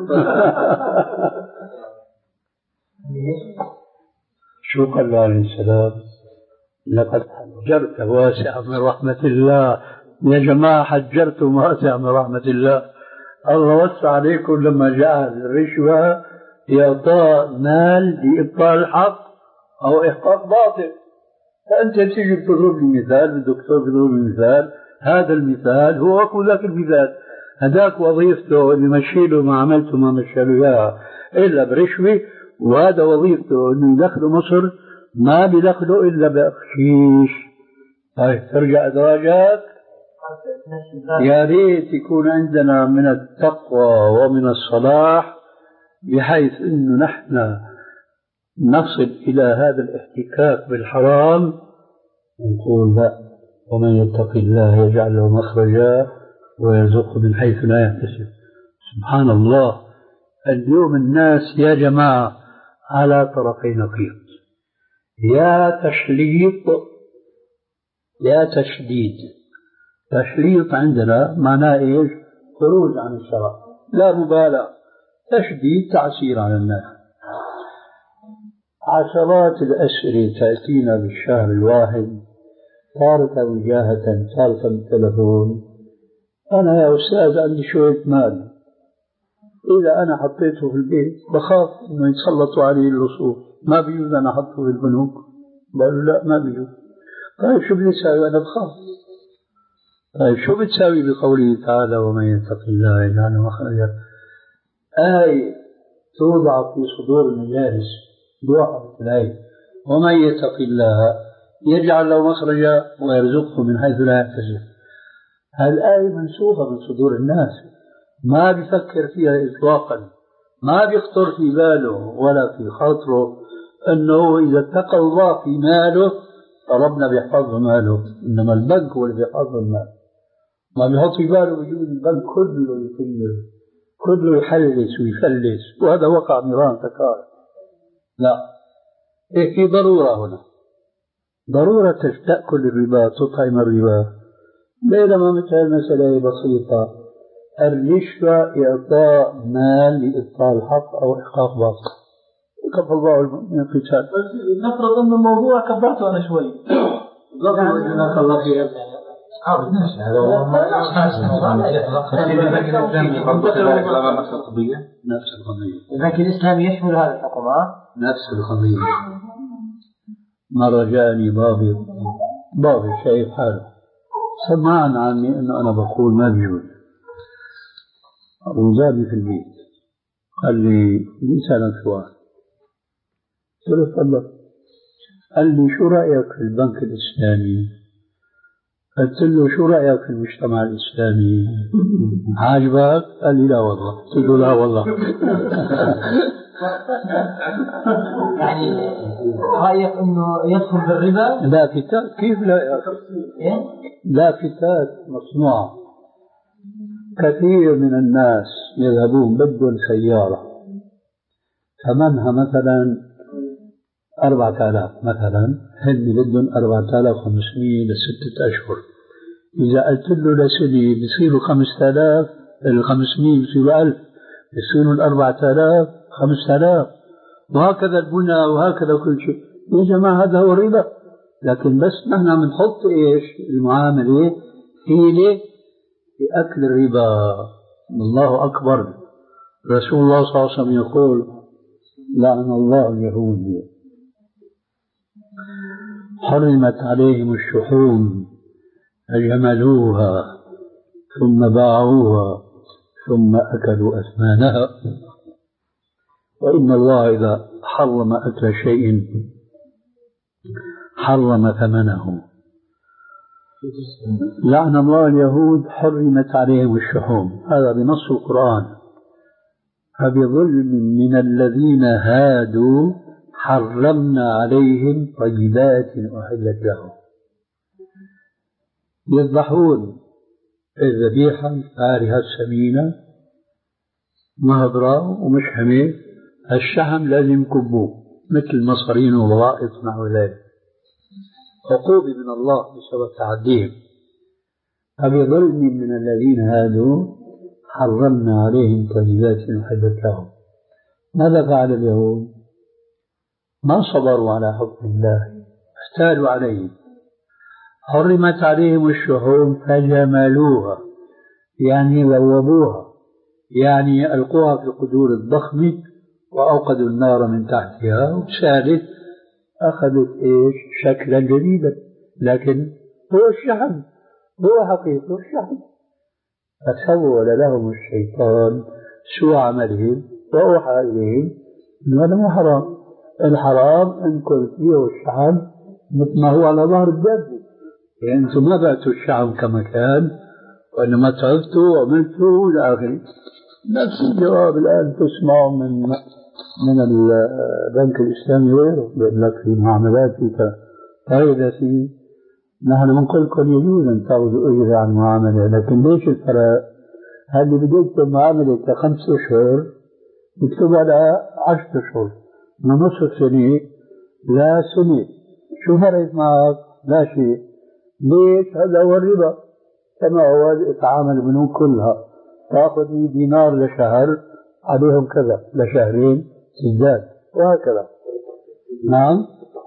شو قال له عليه السلام؟ لقد حجرت واسع من رحمة الله. يا جماعة حجرتم واسع من رحمة الله. الله وسع عليكم لما جعل الرشوة إعطاء مال لإبطال الحق أو إحقاق باطل. فأنت تيجي بتضرب لي مثال، الدكتور بيضرب لي مثال، هذا المثال هو أكو ذاك المثال. هذاك وظيفته اللي مشي له ما عملته ما مشى له إياها إلا برشوة، وهذا وظيفته إنه يدخله مصر ما بيدخله إلا بأخشيش. هاي ترجع أدراجك. يا ريت يكون عندنا من التقوى ومن الصلاح بحيث إنه نحن نصل إلى هذا الاحتكاك بالحرام ونقول لا، ومن يتق الله يجعل له مخرجا ويرزقه من حيث لا يحتسب. سبحان الله، اليوم الناس يا جماعة على طرفي نقيض، يا تشليط يا تشديد. تشليط عندنا معناه إيش؟ خروج عن الشرع، لا مبالاة. تشديد تعسير على الناس. عشرات الأسئلة تأتينا بالشهر الواحد، تارة وجاهة تارة بالتلفون. أنا يا أستاذ عندي شوية مال، إذا أنا حطيته في البيت بخاف إنه يتسلطوا عليه اللصوص، ما بيجوز أنا أحطه في البنوك. قالوا لا ما بيجوز. طيب شو بدي أساوي؟ أنا بخاف. طيب شو بتساوي بقوله تعالى ومن يتق الله يجعل له مخرجا؟ آية توضع في صدور المجالس دعاء الآية ومن يتق الله يجعل له مخرجا ويرزقه من حيث لا يحتسب. هالآية منسوخة من صدور الناس، ما بيفكر فيها إطلاقا، ما بيخطر في باله ولا في خاطره أنه إذا اتقى الله في ماله ربنا بيحفظ له ماله، إنما البنك هو اللي بيحفظ له المال. ما بيحط في باله بيجوز البنك كله يطير، كله يحلس ويفلس، وهذا وقع نيران تكار. لا، إيه في ضرورة هنا، ضرورة تأكل الربا، تطعم الربا. بينما مثل المسألة بسيطة، الرشوة إعطاء مال لإبطال الحق أو إحقاق باطل، كفى الله المؤمنين القتال. نفرض أن الموضوع كبرته أنا شوي. جزاك الله خير. نفس القضية. البنك الإسلامي يحمل هذا الحكم. نفس القضية. مرة جاءني ضابط، ضابط شايف حاله، سمعنا عني إنه أنا بقول ما بيجوز، وزادني في البيت، قال لي لسانك سؤال. قلت له تفضل. قال لي شو رأيك في البنك الإسلامي؟ قلت له شو رأيك في المجتمع الإسلامي؟ عاجبك؟ قال لي لا والله. قلت له لا والله. يعني رأيك أنه يدخل بالربا؟ لافتات كيف لا يا أخي؟ لافتات مصنوعة. كثير من الناس يذهبون بدون سيارة، ثمنها مثلا أربعة آلاف مثلا، هن بدهم أربعة آلاف وخمسمية لستة أشهر. إذا قلت له لسنة بصيروا خمسة آلاف، الخمسمية بصيروا ألف، بصيروا الأربعة آلاف خمسة آلاف، وهكذا البنى وهكذا كل شيء. يا جماعة هذا هو الربا. لكن بس نحن بنحط إيش المعاملة حيلة لأكل الربا. الله أكبر. رسول الله صلى الله عليه وسلم يقول لعن الله اليهود حرمت عليهم الشحوم فجملوها ثم باعوها ثم أكلوا أثمانها، وإن الله إذا حرم أكل شيء حرم ثمنه. لعن الله اليهود حرمت عليهم الشحوم، هذا بنص القرآن. فبظلم من الذين هادوا حرمنا عليهم طيبات أحلت لهم. يذبحون الذبيحة الفارهة السمينة مهضرة ومشحمة، الشحم لازم يكبوه مثل مصارين وبوائط نحو ذلك، عقوبة من الله بسبب تعديهم. فبظلم من الذين هادوا حرمنا عليهم طيبات أحلت لهم. ماذا فعل اليهود؟ ما صبروا على حكم الله، احتالوا عليه. حرمت عليهم الشحوم فجملوها، يعني ذوبوها، يعني ألقوها في القدور الضخمة وأوقدوا النار من تحتها وسالت، أخذت إيش شكلا جديدا، لكن هو الشحم، هو حقيقة الشحم. فسول لهم الشيطان سوء عملهم وأوحى إليهم أن هذا مو حرام. الحرام أن كل فيه الشحم مثل ما هو على ظهر الدابة، يعني أنتم ما بعتوا الشحم كما كان، وإنما تعبتوا وعملتوا إلى آخره. نفس الجواب الآن تسمعوا من من البنك الإسلامي وغيره، بيقول لك في معاملات في فائدة فيه. نحن بنقول لكم يجوز أن تأخذوا أجر عن معاملة، لكن ليش الفرق؟ هذه بده يكتب معاملة لخمس أشهر يكتبها لها عشرة أشهر، من نصف سنة لا سنة. شو فرقت معك؟ لا شيء. ليش؟ هذا هو الربا. كما هو تعامل البنوك كلها، تأخذ مئة دينار لشهر عليهم كذا، لشهرين تزداد، وهكذا. نعم،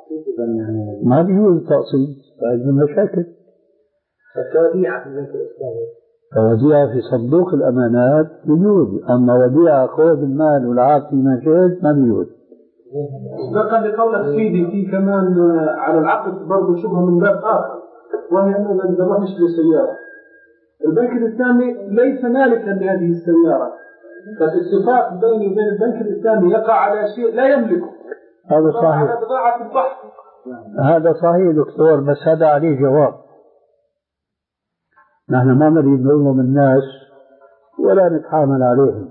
ما بيجوز التقسيط، فهذه مشاكل. الوديعة في البنك الإسلامي، الوديعة في صندوق الأمانات بيجوز، أما وديعة خوذ المال والعاب في مجال ما بيجوز. نقل لقولك سيدي في كمان على العقد برضه شبهة من باب آخر، وهي أنه إذا نروح نشتري سيارة، البنك الإسلامي ليس مالكا لهذه السيارة، فالاتفاق بيني وبين البنك الإسلامي يقع على شيء لا يملكه. هذا صحيح، على بضاعة البحث. هذا صحيح دكتور، بس هذا عليه جواب. نحن ما نريد نظلم الناس ولا نتحامل عليهم.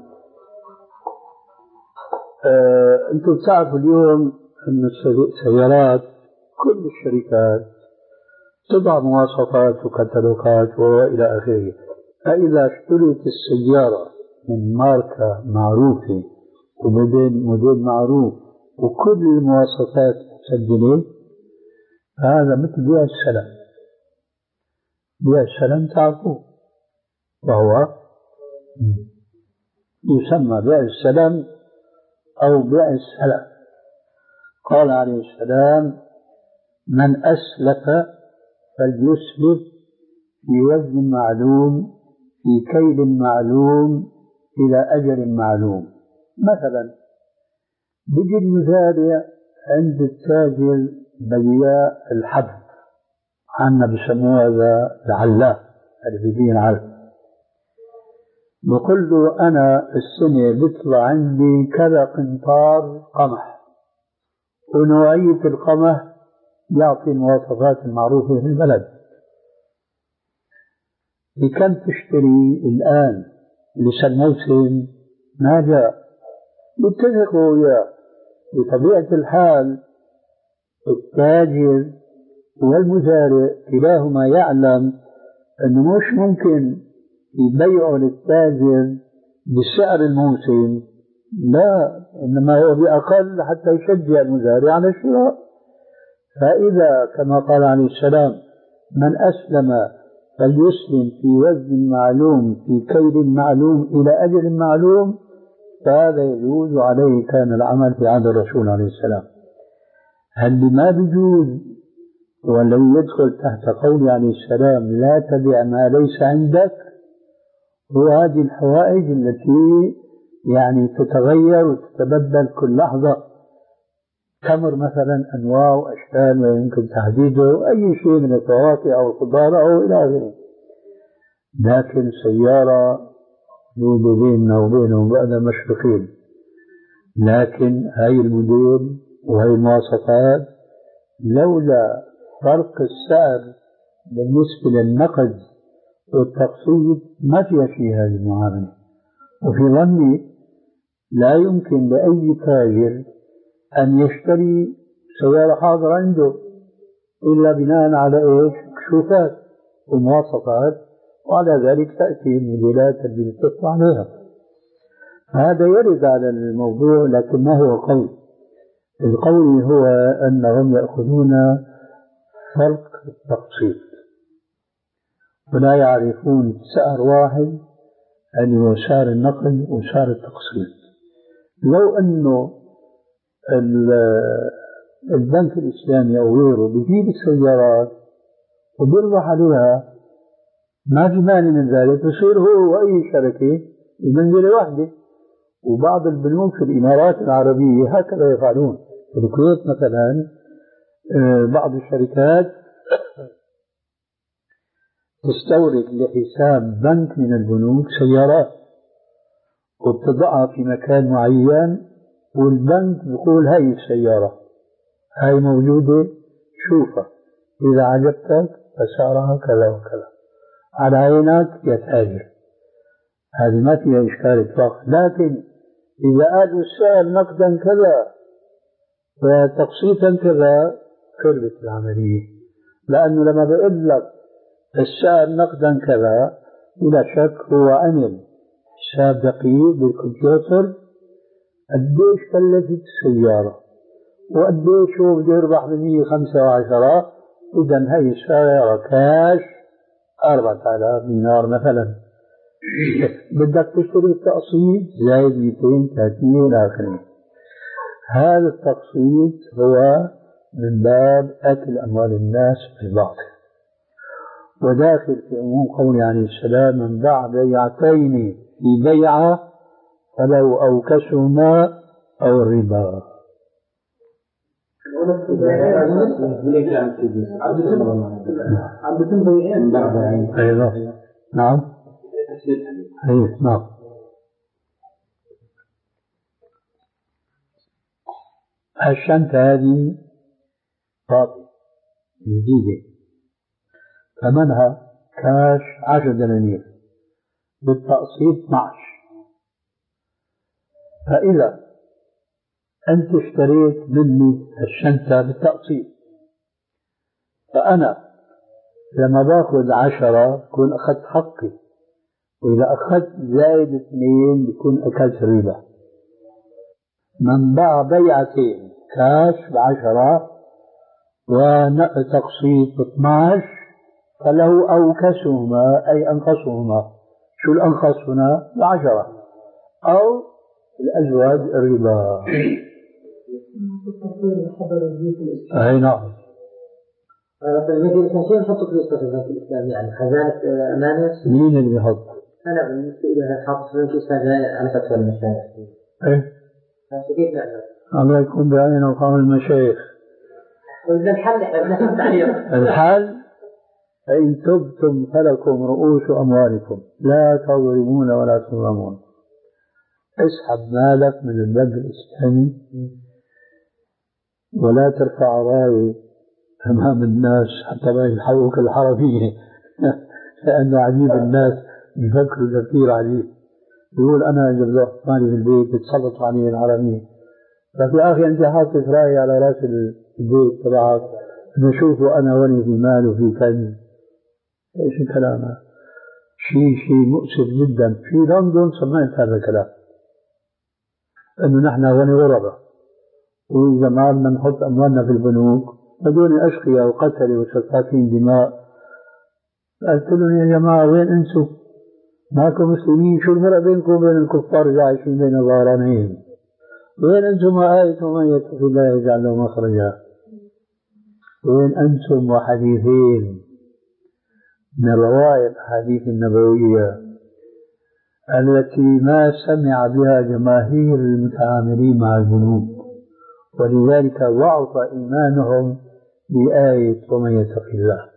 آه، أنتم بتعرفوا اليوم أن السيارات كل الشركات تضع مواصفات وكتالوجات وإلى آخره. فإذا اشتريت السيارة من ماركة معروفة وموديل موديل معروف وكل المواصفات مسجلة، هذا مثل بيع السلم. بيع السلم تعرفوه، وهو يسمى بيع السلم أو بيع السلم. قال عليه السلام: من أسلف فليسلف في وزن معلوم في كيل معلوم إلى أجل معلوم. مثلا بيجي المزارع عند التاجر بياع الحب، عنا بسموه هذا العلاف اللي بيبيع العلف، بقول له أنا السنة بيطلع عندي كذا قنطار قمح، ونوعية القمح يعطي المواصفات المعروفة في البلد. بكم تشتري الآن؟ لسه الموسم ما جاء، بيتفقوا وياه. بطبيعة الحال التاجر والمزارع كلاهما يعلم أنه مش ممكن يبيعوا للتاجر بسعر الموسم، لا، إنما هو بأقل حتى يشجع المزارع على الشراء. فإذا كما قال عليه السلام: من أسلم فليسلم في وزن معلوم في كيل معلوم إلى أجل معلوم، فهذا يجوز عليه كان العمل في عهد الرسول عليه السلام. هل ما بيجوز ولو يدخل تحت قول عليه السلام: لا تبع ما ليس عندك؟ وهذه الحوائج التي يعني تتغير وتتبدل كل لحظة. تمر مثلا أنواع وأشكال ويمكن تحديده أي شيء من الفواكه أو الخضار أو إلى آخره. لكن سيارة يوجد بيننا وبينهم بعد مشرقين، لكن هاي الموديل وهي المواصفات لولا فرق السعر بالنسبة للنقد والتقسيط ما فيها شيء هذه المعاملة. وفي ظني لا يمكن لأي تاجر أن يشتري سيارة حاضرة عنده إلا بناء على إيش؟ كشوفات ومواصفات، وعلى ذلك تأتي الموديلات اللي بتطلع عليها. هذا يرد على الموضوع، لكن ما هو قول. القول هو أنهم يأخذون فرق التقسيط ولا يعرفون سعر واحد اللي هو سعر النقل وسعر التقسيط. لو أنه البنك الإسلامي أو غيره بيجيب السيارات وبيربح عليها، ما في مانع من ذلك، يصير هو وأي شركة بمنزلة واحدة. وبعض البنوك في الإمارات العربية هكذا يفعلون. في الكويت مثلا بعض الشركات تستورد لحساب بنك من البنوك سيارات وبتضعها في مكان معين، والبنك بيقول هاي السيارة هاي موجودة، شوفها، إذا عجبتك فسعرها كذا وكذا، على عينك يا تاجر. هذه ما فيها إشكال إطلاقا. لكن إذا قالوا السعر نقدا كذا وتقسيطا كذا، خربت العملية. لأنه لما بقول لك السعر نقدا كذا، بلا شك هو عمل حساب دقيق بالكمبيوتر قديش كلفت السيارة وقديش هو بده يربح بمية خمسة وعشرة. إذا هي السيارة كاش أربعة آلاف دينار مثلا، بدك تشتري التقسيط زائد مئتين ثلاثين إلى آخره. هذا التقسيط هو من باب أكل أموال الناس بالباطل، وداخل في عموم قول عليه السلام: من باع بيعتين في بيعة فلو أوكسهما أو الربا. أيضا نعم أيضا نعم. الشنطة هذه فاضية جديدة، ثمنها كاش عشر دنانير، بالتقسيط اثني عشر. فإذا أنت اشتريت مني الشنطة بالتقسيط، فأنا لما باخذ عشرة بكون أخذت حقي، وإذا أخذت زائد اثنين بكون أكلت ربا. من باع بيعتين كاش بعشرة وتقسيط باثناش فله أوكسهما أي أنقصهما. شو الأنقص هنا؟ بعشرة أو الأزواج الربا. أي نعم. مثلا البنك الإسلامي شيء نحط فلوس في البنك الإسلامي يعني خزانة أمانة. مين اللي يحط؟ أنا بالنسبة إلى حاط في البنك الإسلامي على فتوى المشايخ. إيه؟ كيف نعمل؟ الله يكون بعين وقام المشايخ. الحل إحنا بنحط تعليق. الحل فإن تبتم فلكم رؤوس أموالكم لا تظلمون ولا تظلمون. اسحب مالك من البنك الإسلامي ولا ترفع راية أمام الناس حتى ما يلحقوك الحرامية لأنه عجيب الناس بيفكروا تفكير عجيب. يقول أنا إذا بدي أحط مالي في البيت بتسلط علي الحرامية. ففي أخي أنت حاطط راية على رأس البيت تبعك نشوفه أنا وني في مال وفي كنز. إيش الكلام هذا؟ شيء شيء مؤسف جدا. في لندن سمعت هذا الكلام إنه نحن وني غربة، وإذا ما بدنا نحط أموالنا في البنوك هذول أشقياء وقتلوا وسفاكين دماء. قلت لهم يا جماعة وين أنتم؟ ماكم مسلمين؟ شو الفرق بينكم وبين الكفار اللي عايشين بين الظهرانين؟ وين أنتم وآية من يتق الله يجعل له مخرجا؟ وين أنتم وحديثين من رواية الأحاديث النبوية التي ما سمع بها جماهير المتعاملين مع البنوك، ولذلك ضعف إيمانهم بآية ومن يتق الله.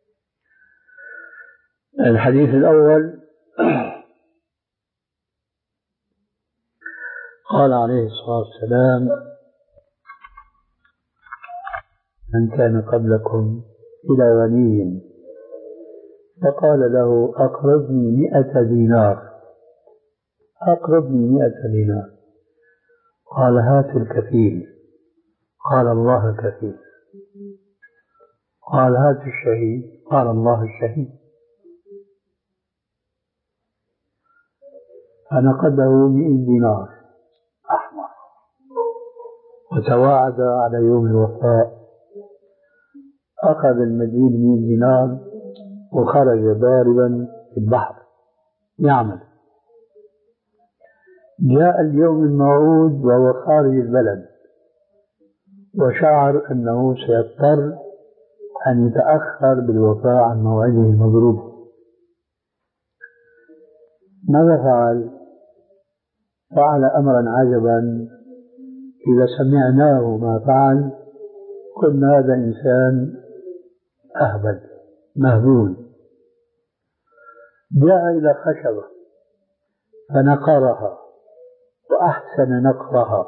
الحديث الأول قال عليه الصلاة والسلام: من كان قبلكم إلى غني فقال له أقرضني مئة دينار أقرضني مئة دينار قال هات الكفيل قال الله الكفيل قال هات الشهيد قال الله الشهيد فنقده مئة دينار أحمر وتواعد على يوم الوفاء. أخذ المدين مئة دينار وخرج ضاربا في البحر يعمل. جاء اليوم الموعود وهو خارج البلد وشعر أنه سيضطر أن يتأخر بالوفاء عن موعده المضروب. ماذا فعل؟ فعل أمرا عجبا إذا سمعناه ما فعل قلنا هذا إنسان أهبل مهبول. جاء إلى خشبة فنقرها وأحسن نقرها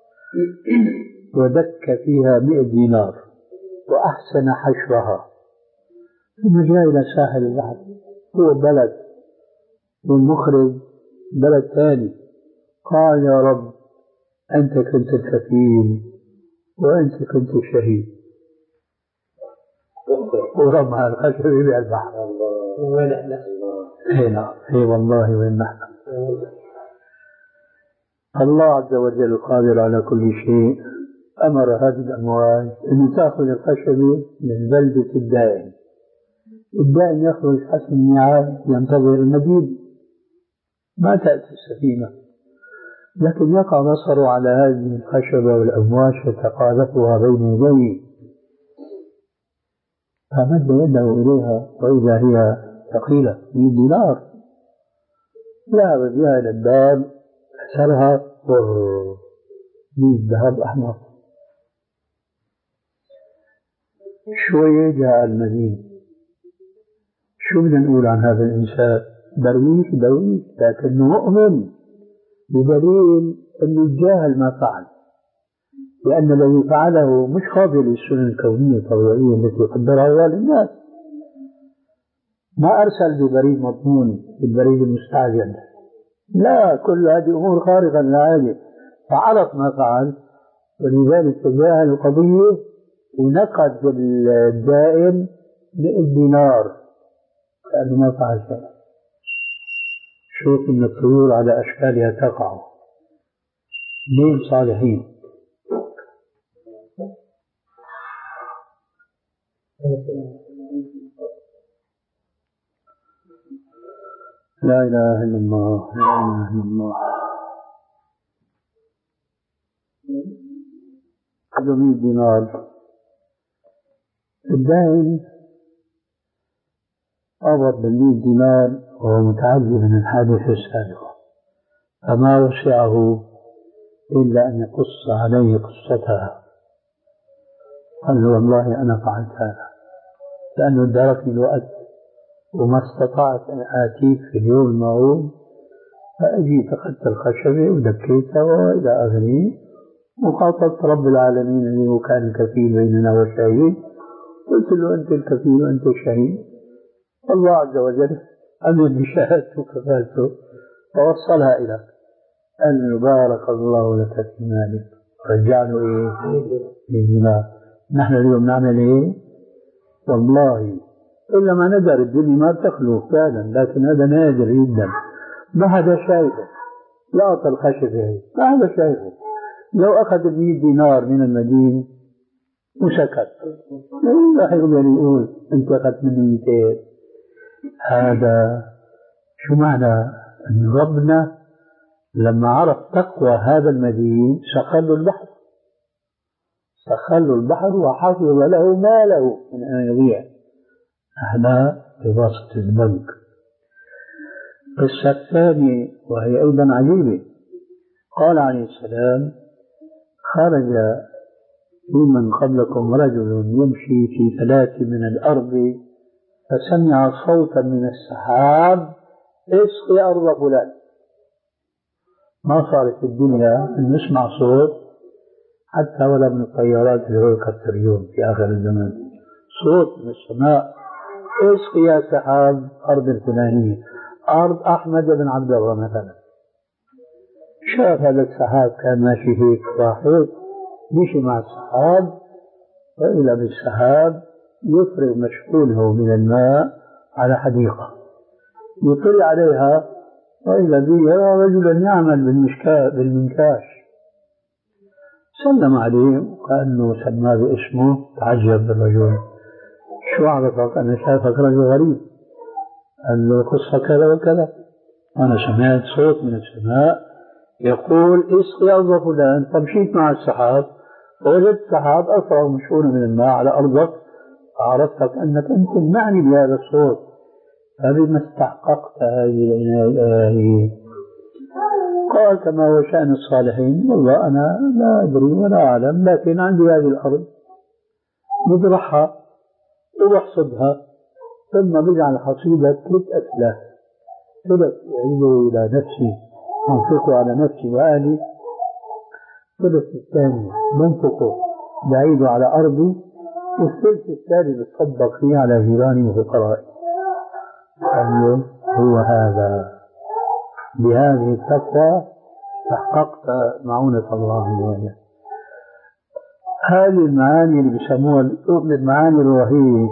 ودك فيها مئة دينار وأحسن حشرها، ثم جاء إلى ساحل البحر. هو بلد والمخرج بلد ثاني. قال يا رب أنت كنت الكفيل وأنت كنت الشهيد، ورمى الخشب إلى البحر. وين احنا؟ هنا اي والله وين نحن. الله عز وجل القادر على كل شيء أمر هذه الأمواج أن تأخذ الخشبة من بلدة الدائن. الدائن يخرج حسب الميعاد ينتظر المدين، ما تأتي السفينة، لكن يقع بصره على هذه الخشبة والأمواج فتقاذفها بين يديه، فمد يده إليها وإذا هي ثقيلة مئة دينار. ذهب بها إلى الباب كسرها مئة ذهب أحمر. شوية جاء المدين. شو بدنا نقول عن هذا الإنسان؟ درويش درويش لكنه مؤمن، بدليل أنه يتجاهل ما فعل، لأن الذي فعله مش خاضع للسنن الكونية الطبيعية التي قدرها الله للناس. ما أرسل ببريد مضمون بالبريد المستعجل، لا، كل هذه أمور خارقة للعادة. فعرف ما فعل ولذلك تجاهل القضية ونقد الدائن مئة دينار كأنه ما فعل شيء. شوف إن الطيور على أشكالها تقع، لين صالحين. لا إله إلا الله، لا إله إلا الله. مئة دينار الدائن قبض بالمئة دينار وهو متعجب من الحادث السابقة، فما وسعه إلا أن يقص عليه قصتها. قال له والله أنا فعلت هذا لأنه ادركني الوقت وما استطعت أن آتيك في اليوم الموعود، فأجيت أخذت الخشبة ودكيتها وإلى آخره، وخاطبت رب العالمين الذي هو كان الكفيل بيننا والشهيد، قلت له أنت الكفيل وأنت الشهيد، الله عز وجل أمن بشهادته وكفالته فوصلها إليك. قال له بارك الله لك في مالك، رجع له إيه؟ الدماء. نحن اليوم نعمل إيه؟ والله إلا ما ندر الدنيا ما تخلو فعلا، لكن هذا نادر جدا، ما حدا شايفه. لقط الخشبة ما حدا شايفه. لو أخذ المئة دينار من المدين وسكت راح يقدر يقول أنت أخذت مني مئتين. هذا شو معنى؟ أن ربنا لما عرف تقوى هذا المدين سخر له البحر، سخر له البحر وحفظ له ماله من أن يضيع. هذا بواسطة البنك. القصة الثانية وهي أيضا عجيبة، قال عليه السلام خرج في من قبلكم رجل يمشي في ثلاث من الأرض فسمع صوتا من السحاب اسقي أرض فلان. ما صارت في الدنيا أن نسمع صوت حتى ولا من الطيارات اللي هو اليوم في آخر الزمان، صوت من السماء اسقي يا سحاب أرض الفلانية، أرض أحمد بن عبد الله مثلا. شاف هذا السحاب كان ماشي هيك واحد مشي مع السحاب، وإلى بالسحاب يفرغ مشحونه من الماء على حديقة، يطلع عليها وإذا بها رجلا يعمل بالمنكاش. سلم عليه وكأنه سماه باسمه، تعجب الرجل، شو عرفك؟ أنا شايفك رجل غريب. قال له قصة كذا وكذا، أنا سمعت صوت من السماء يقول اسقي أرض فلان، فمشيت مع السحاب فوجدت السحاب أفرغ مشحونه من الماء على أرضك، فعرفتك أنك أنت المعني بهذا الصوت، فبما استحققت هذه العناية؟ قال كما هو شأن الصالحين، والله أنا لا أدري ولا أعلم، لكن عندي هذه الأرض مزرعها وبحصدها، ثم بجعل حصيدة ثلاث أسلاف، ثلث يعيده إلى نفسي أنفقه على نفسي وأهلي، الثلث الثاني بنفقه بعيده على أرضي، والثلث الثاني بتصدق فيه على جيراني وفقرائي. قال هو هذا، بهذه التقوى تحققت معونة الله عز وجل. هذه المعاني اللي بيسموها المعاني الوهية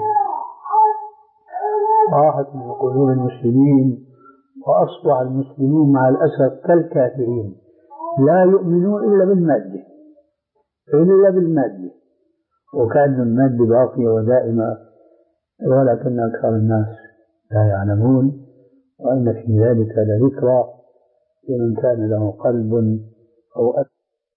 راحت من قلوب المسلمين، وأصبح المسلمون مع الأسف كالكافرين لا يؤمنون إلا بالمادة، إلا بالمادة، وكأن المادة باقية ودائمة، ولكن أكثر الناس لا يعلمون. وأن في ذلك لذكرى لمن كان له قلب أو أكثر.